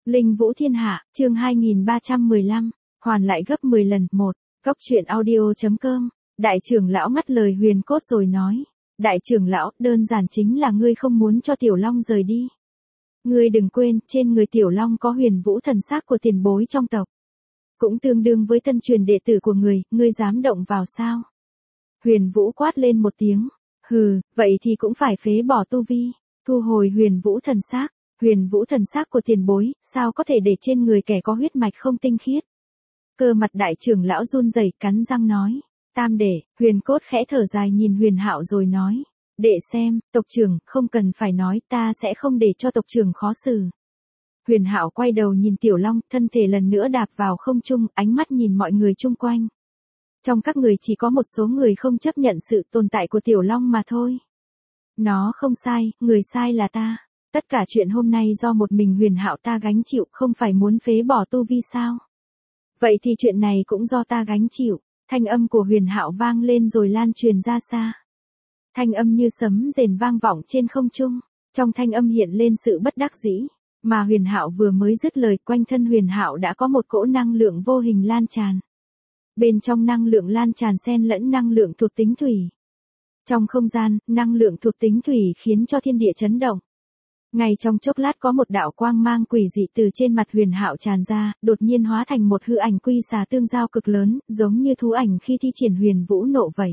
Linh Vũ Thiên Hạ, chương 2315, hoàn lại gấp 10 lần. Một, Cóc truyện audio.com. Đại trưởng lão ngắt lời Huyền Cốt rồi nói. Đại trưởng lão, đơn giản chính là ngươi không muốn cho Tiểu Long rời đi. Ngươi đừng quên, trên người Tiểu Long có Huyền Vũ thần sắc của tiền bối trong tộc. Cũng tương đương với tân truyền đệ tử của ngươi dám động vào sao? Huyền Vũ quát lên một tiếng. Hừ, vậy thì cũng phải phế bỏ tu vi, thu hồi Huyền Vũ thần sắc. Huyền Vũ thần sắc của tiền bối, sao có thể để trên người kẻ có huyết mạch không tinh khiết? Cơ mặt đại trưởng lão run rẩy cắn răng nói. Tam đệ, Huyền Cốt khẽ thở dài nhìn Huyền Hạo rồi nói. Đệ xem, tộc trưởng, không cần phải nói, ta sẽ không để cho tộc trưởng khó xử. Huyền Hạo quay đầu nhìn Tiểu Long, thân thể lần nữa đạp vào không trung, ánh mắt nhìn mọi người chung quanh. Trong các người chỉ có một số người không chấp nhận sự tồn tại của Tiểu Long mà thôi. Nó không sai, người sai là ta. Tất cả chuyện hôm nay do một mình Huyền Hạo ta gánh chịu, không phải muốn phế bỏ tu vi sao? Vậy thì chuyện này cũng do ta gánh chịu. Thanh âm của Huyền Hạo vang lên rồi lan truyền ra xa. Thanh âm như sấm rền vang vọng trên không trung, trong thanh âm hiện lên sự bất đắc dĩ, mà Huyền Hạo vừa mới dứt lời, quanh thân Huyền Hạo đã có một cỗ năng lượng vô hình lan tràn. Bên trong năng lượng lan tràn xen lẫn năng lượng thuộc tính thủy. Trong không gian, năng lượng thuộc tính thủy khiến cho thiên địa chấn động. Ngay trong chốc lát có một đạo quang mang quỷ dị từ trên mặt Huyền Hạo tràn ra, đột nhiên hóa thành một hư ảnh quy xà tương giao cực lớn, giống như thú ảnh khi thi triển Huyền Vũ nộ vậy.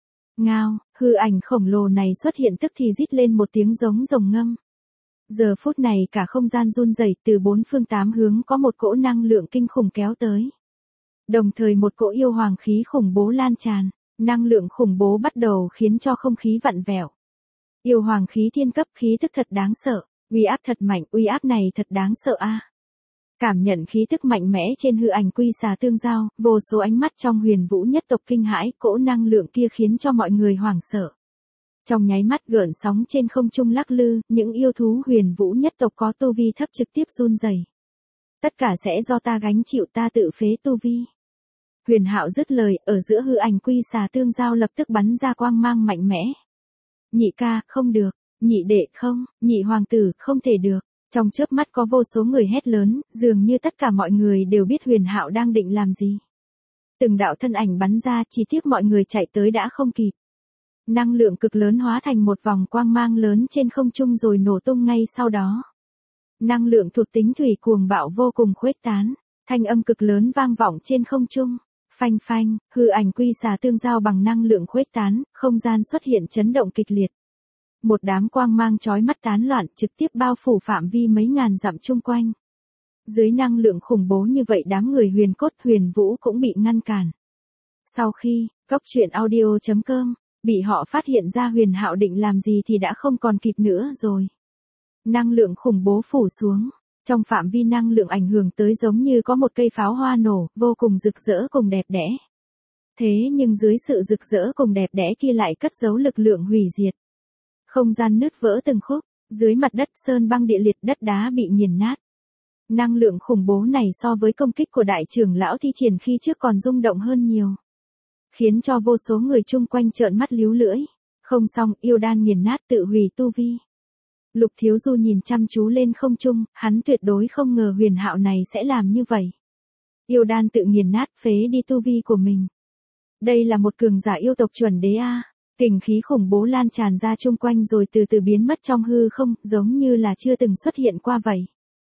Ngao, hư ảnh khổng lồ này xuất hiện tức thì rít lên một tiếng giống rồng ngâm. Giờ phút này cả không gian run rẩy, từ bốn phương tám hướng có một cỗ năng lượng kinh khủng kéo tới. Đồng thời một cỗ yêu hoàng khí khủng bố lan tràn, năng lượng khủng bố bắt đầu khiến cho không khí vặn vẹo. Yêu hoàng khí thiên cấp, khí tức thật đáng sợ, uy áp thật mạnh, uy áp này thật đáng sợ a. Cảm nhận khí tức mạnh mẽ trên hư ảnh quy xà tương giao, vô số ánh mắt trong Huyền Vũ nhất tộc kinh hãi, cỗ năng lượng kia khiến cho mọi người hoảng sợ. Trong nháy mắt gợn sóng trên không trung lắc lư, những yêu thú Huyền Vũ nhất tộc có tu vi thấp trực tiếp run rẩy. Tất cả sẽ do ta gánh chịu, ta tự phế tu vi. Huyền Hạo dứt lời, ở giữa hư ảnh quy xà tương giao lập tức bắn ra quang mang mạnh mẽ. Nhị ca, không được, nhị đệ không, nhị hoàng tử, không thể được. Trong chớp mắt có vô số người hét lớn, dường như tất cả mọi người đều biết Huyền Hạo đang định làm gì. Từng đạo thân ảnh bắn ra, chỉ tiếc mọi người chạy tới đã không kịp. Năng lượng cực lớn hóa thành một vòng quang mang lớn trên không trung rồi nổ tung ngay sau đó. Năng lượng thuộc tính thủy cuồng bạo vô cùng khuếch tán, thanh âm cực lớn vang vọng trên không trung. Phanh phanh, hư ảnh quy xà tương giao bằng năng lượng khuếch tán, không gian xuất hiện chấn động kịch liệt. Một đám quang mang chói mắt tán loạn trực tiếp bao phủ phạm vi mấy ngàn dặm chung quanh. Dưới năng lượng khủng bố như vậy đám người Huyền Cốt Huyền Vũ cũng bị ngăn cản. Sau khi, Cóc truyện audio.com, bị họ phát hiện ra Huyền Hạo định làm gì thì đã không còn kịp nữa rồi. Năng lượng khủng bố phủ xuống. Trong phạm vi năng lượng ảnh hưởng tới giống như có một cây pháo hoa nổ, vô cùng rực rỡ cùng đẹp đẽ. Thế nhưng dưới sự rực rỡ cùng đẹp đẽ kia lại cất giấu lực lượng hủy diệt. Không gian nứt vỡ từng khúc, dưới mặt đất sơn băng địa liệt, đất đá bị nghiền nát. Năng lượng khủng bố này so với công kích của đại trưởng lão thi triển khi trước còn rung động hơn nhiều. Khiến cho vô số người chung quanh trợn mắt líu lưỡi. Không xong, yêu đan nghiền nát tự hủy tu vi. Lục Thiếu Du nhìn chăm chú lên không trung, hắn tuyệt đối không ngờ Huyền Hạo này sẽ làm như vậy. Yêu đan tự nghiền nát, phế đi tu vi của mình. Đây là một cường giả yêu tộc chuẩn đế a. Kình khí khủng bố lan tràn ra chung quanh rồi từ từ biến mất trong hư không, giống như là chưa từng xuất hiện qua vậy.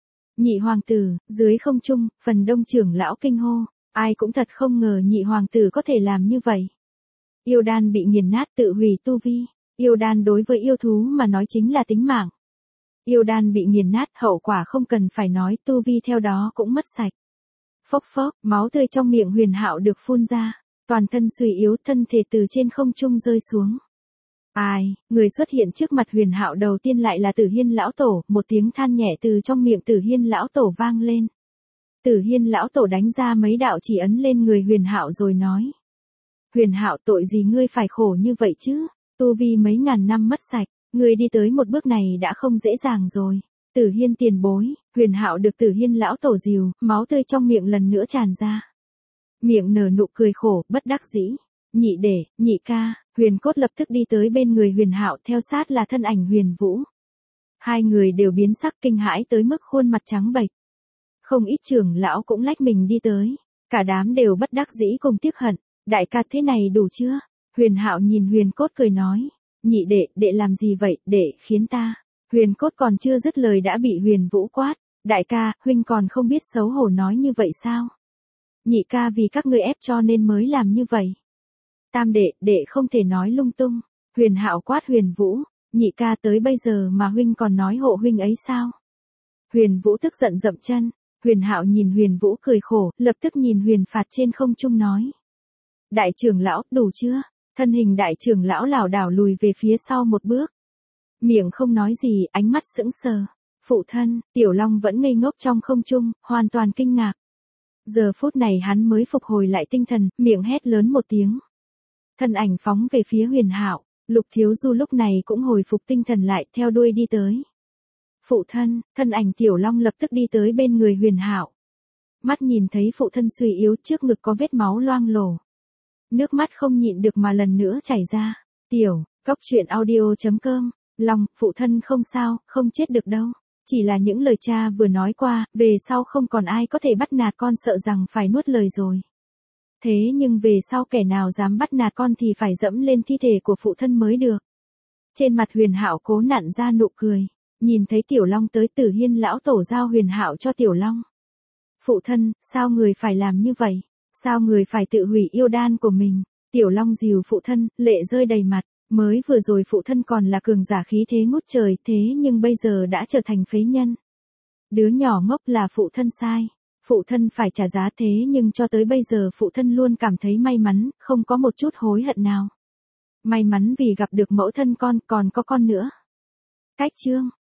Nhị hoàng tử, dưới không trung, phần đông trưởng lão kinh hô, ai cũng thật không ngờ nhị hoàng tử có thể làm như vậy. Yêu đan bị nghiền nát tự hủy tu vi, yêu đan đối với yêu thú mà nói chính là tính mạng. Yêu đan bị nghiền nát, hậu quả không cần phải nói, tu vi theo đó cũng mất sạch. Phốc phốc, máu tươi trong miệng Huyền Hạo được phun ra, toàn thân suy yếu, thân thể từ trên không trung rơi xuống. Ai, người xuất hiện trước mặt Huyền Hạo đầu tiên lại là Tử Hiên lão tổ, một tiếng than nhẹ từ trong miệng Tử Hiên lão tổ vang lên. Tử Hiên lão tổ đánh ra mấy đạo chỉ ấn lên người Huyền Hạo rồi nói: Huyền Hạo, tội gì ngươi phải khổ như vậy chứ? Tu vi mấy ngàn năm mất sạch, ngươi đi tới một bước này đã không dễ dàng rồi. Tử Hiên tiền bối, Huyền Hạo được Tử Hiên lão tổ dìu, máu tươi trong miệng lần nữa tràn ra. Miệng nở nụ cười khổ, bất đắc dĩ. Nhị đệ, nhị ca, Huyền Cốt lập tức đi tới bên người Huyền Hạo, theo sát là thân ảnh Huyền Vũ. Hai người đều biến sắc kinh hãi tới mức khuôn mặt trắng bệch. Không ít trưởng lão cũng lách mình đi tới. Cả đám đều bất đắc dĩ cùng tiếc hận. Đại ca thế này đủ chưa? Huyền Hạo nhìn Huyền Cốt cười nói. Nhị đệ làm gì vậy, đệ khiến ta. Huyền Cốt còn chưa dứt lời đã bị Huyền Vũ quát. Đại ca, huynh còn không biết xấu hổ nói như vậy sao? Nhị ca vì các ngươi ép cho nên mới làm như vậy. Tam đệ không thể nói lung tung. Huyền Hạo quát Huyền Vũ. Nhị ca tới bây giờ mà huynh còn nói hộ huynh ấy sao? Huyền Vũ tức giận dậm chân. Huyền Hạo nhìn Huyền Vũ cười khổ, lập tức nhìn Huyền Phạt trên không trung nói. Đại trưởng lão, đủ chưa? Thân hình đại trưởng lão lảo đảo lùi về phía sau một bước. Miệng không nói gì, ánh mắt sững sờ. Phụ thân, Tiểu Long vẫn ngây ngốc trong không trung, hoàn toàn kinh ngạc. Giờ phút này hắn mới phục hồi lại tinh thần, miệng hét lớn một tiếng. Thân ảnh phóng về phía Huyền Hạo, Lục Thiếu Du lúc này cũng hồi phục tinh thần lại, theo đuôi đi tới. Phụ thân, thân ảnh Tiểu Long lập tức đi tới bên người Huyền Hạo. Mắt nhìn thấy phụ thân suy yếu, trước ngực có vết máu loang lổ. Nước mắt không nhịn được mà lần nữa chảy ra. Cóc truyện audio.com. Long, phụ thân không sao, không chết được đâu. Chỉ là những lời cha vừa nói qua, về sau không còn ai có thể bắt nạt con, sợ rằng phải nuốt lời rồi. Thế nhưng về sau kẻ nào dám bắt nạt con thì phải dẫm lên thi thể của phụ thân mới được. Trên mặt Huyền Hạo cố nặn ra nụ cười. Nhìn thấy Tiểu Long tới, Tử Hiên lão tổ giao Huyền Hạo cho Tiểu Long. Phụ thân, sao người phải làm như vậy? Sao người phải tự hủy yêu đan của mình? Tiểu Long dìu phụ thân, lệ rơi đầy mặt. Mới vừa rồi phụ thân còn là cường giả khí thế ngút trời, thế nhưng bây giờ đã trở thành phế nhân. Đứa nhỏ ngốc, là phụ thân sai. Phụ thân phải trả giá, thế nhưng cho tới bây giờ phụ thân luôn cảm thấy may mắn, không có một chút hối hận nào. May mắn vì gặp được mẫu thân con, còn có con nữa. Cách chương